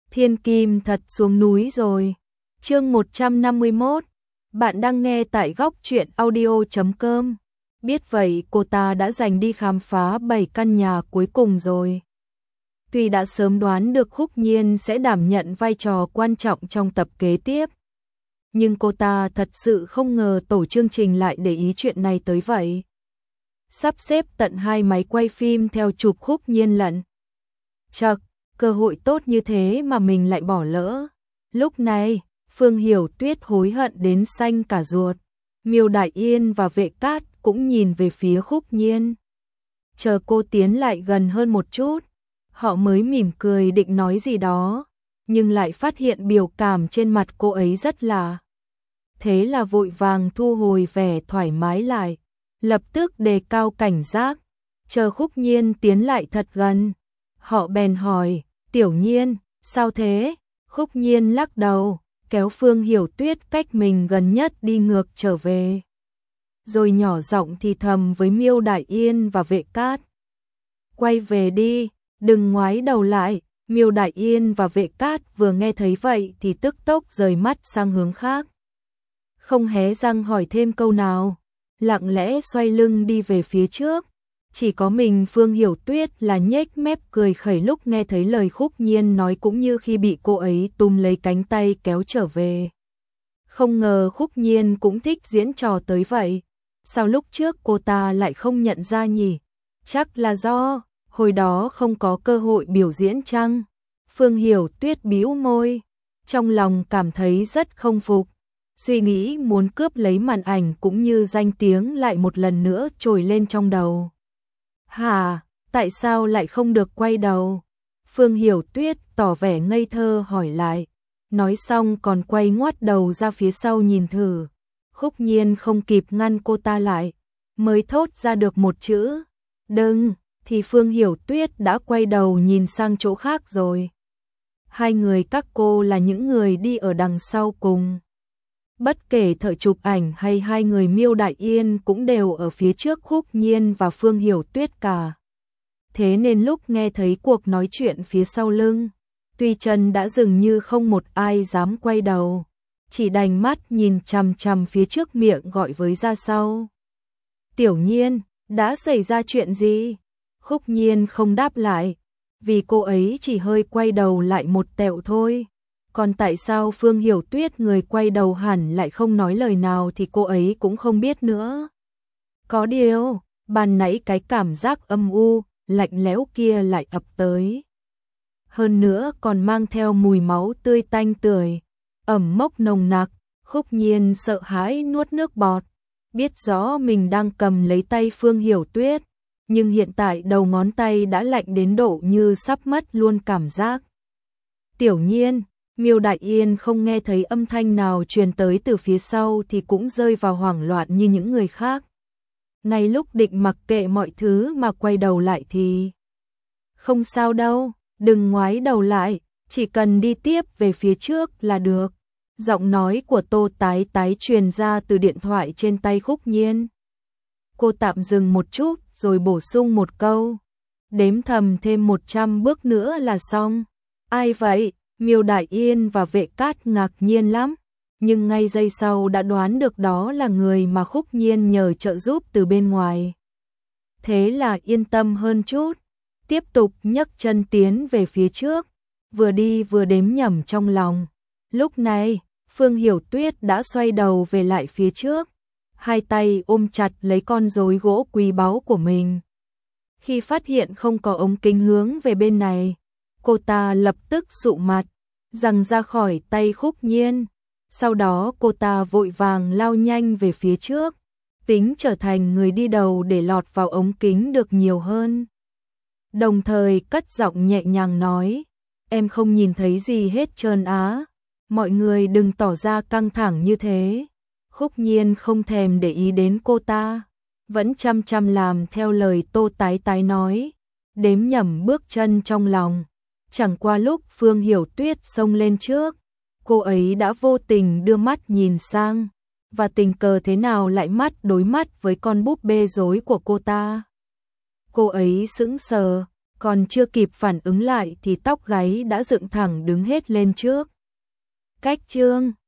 Thiên Kim thật xuống núi rồi. Chương 151. Bạn đang nghe tại góc truyện audio.com. Biết vậy cô ta đã giành đi khám phá 7 căn nhà cuối cùng rồi. Tuy đã sớm đoán được Khúc Nhiên sẽ đảm nhận vai trò quan trọng trong tập kế tiếp, nhưng cô ta thật sự không ngờ tổ chương trình lại để ý chuyện này tới vậy. Sắp xếp tận 2 máy quay phim theo chụp Khúc Nhiên lận. Chậc, cơ hội tốt như thế mà mình lại bỏ lỡ. Lúc này, Phương Hiểu Tuyết hối hận đến xanh cả ruột. Miêu Đại Yên và Vệ Cát cũng nhìn về phía Khúc Nhiên. Chờ cô tiến lại gần hơn một chút, họ mới mỉm cười định nói gì đó, nhưng lại phát hiện biểu cảm trên mặt cô ấy rất lạ. Thế là vội vàng thu hồi vẻ thoải mái lại, lập tức đề cao cảnh giác, chờ Khúc Nhiên tiến lại thật gần. Họ bèn hỏi, Tiểu Nhiên, sao thế? Khúc Nhiên lắc đầu, kéo Phương Hiểu Tuyết cách mình gần nhất đi ngược trở về. Rồi nhỏ giọng thì thầm với Miêu Đại Yên và Vệ Cát. Quay về đi, đừng ngoái đầu lại. Miêu Đại Yên và Vệ Cát vừa nghe thấy vậy thì tức tốc rời mắt sang hướng khác. Không hé răng hỏi thêm câu nào, lặng lẽ xoay lưng đi về phía trước. Chỉ có mình Phương Hiểu Tuyết là nhếch mép cười khẩy lúc nghe thấy lời Khúc Nhiên nói, cũng như khi bị cô ấy túm lấy cánh tay kéo trở về. Không ngờ Khúc Nhiên cũng thích diễn trò tới vậy. Sao lúc trước cô ta lại không nhận ra nhỉ? Chắc là do hồi đó không có cơ hội biểu diễn chăng? Phương Hiểu Tuyết bĩu môi, trong lòng cảm thấy rất không phục. Suy nghĩ muốn cướp lấy màn ảnh cũng như danh tiếng lại một lần nữa trồi lên trong đầu. Hả, tại sao lại không được quay đầu? Phương Hiểu Tuyết tỏ vẻ ngây thơ hỏi lại. Nói xong còn quay ngoắt đầu ra phía sau nhìn thử. Khúc Nhiên không kịp ngăn cô ta lại, mới thốt ra được một chữ, đừng, thì Phương Hiểu Tuyết đã quay đầu nhìn sang chỗ khác rồi. Hai người các cô là những người đi ở đằng sau cùng. Bất kể thợ chụp ảnh hay hai người Miêu Đại Yên cũng đều ở phía trước Khúc Nhiên và Phương Hiểu Tuyết cả. Thế nên lúc nghe thấy cuộc nói chuyện phía sau lưng, tuy chân đã dừng như không một ai dám quay đầu, chỉ đành mắt nhìn chằm chằm phía trước miệng gọi với ra sau. Tiểu Nhiên, đã xảy ra chuyện gì? Khúc Nhiên không đáp lại, vì cô ấy chỉ hơi quay đầu lại một tẹo thôi. Còn tại sao Phương Hiểu Tuyết người quay đầu hẳn lại không nói lời nào thì cô ấy cũng không biết nữa. Có điều, ban nãy cái cảm giác âm u, lạnh lẽo kia lại ập tới. Hơn nữa còn mang theo mùi máu tươi tanh tưởi, ẩm mốc nồng nặc. Khúc Nhiên sợ hãi nuốt nước bọt, biết rõ mình đang cầm lấy tay Phương Hiểu Tuyết, nhưng hiện tại đầu ngón tay đã lạnh đến độ như sắp mất luôn cảm giác. Tiểu Nhiên, Miêu Đại Yên không nghe thấy âm thanh nào truyền tới từ phía sau thì cũng rơi vào hoảng loạn như những người khác. Ngay lúc định mặc kệ mọi thứ mà quay đầu lại thì... Không sao đâu, đừng ngoái đầu lại, chỉ cần đi tiếp về phía trước là được. Giọng nói của Tô Tái Tái truyền ra từ điện thoại trên tay Khúc Nhiên. Cô tạm dừng một chút rồi bổ sung một câu. Đếm thầm thêm 100 bước nữa là xong. Ai vậy? Miêu Đại Yên và Vệ Cát ngạc nhiên lắm, nhưng ngay giây sau đã đoán được đó là người mà Khúc Nhiên nhờ trợ giúp từ bên ngoài. Thế là yên tâm hơn chút, tiếp tục nhấc chân tiến về phía trước, vừa đi vừa đếm nhẩm trong lòng. Lúc này, Phương Hiểu Tuyết đã xoay đầu về lại phía trước, hai tay ôm chặt lấy con rối gỗ quý báu của mình. Khi phát hiện không có ống kính hướng về bên này, cô ta lập tức sụ mặt, giằng ra khỏi tay Khúc Nhiên. Sau đó cô ta vội vàng lao nhanh về phía trước, tính trở thành người đi đầu để lọt vào ống kính được nhiều hơn. Đồng thời cất giọng nhẹ nhàng nói, em không nhìn thấy gì hết trơn á, mọi người đừng tỏ ra căng thẳng như thế. Khúc Nhiên không thèm để ý đến cô ta, vẫn chăm chăm làm theo lời Tô Tái Tái nói, đếm nhẩm bước chân trong lòng. Chẳng qua lúc Phương Hiểu Tuyết xông lên trước, cô ấy đã vô tình đưa mắt nhìn sang, và tình cờ thế nào lại mắt đối mắt với con búp bê rối của cô ta. Cô ấy sững sờ, còn chưa kịp phản ứng lại thì tóc gáy đã dựng thẳng đứng hết lên trước. Cách chương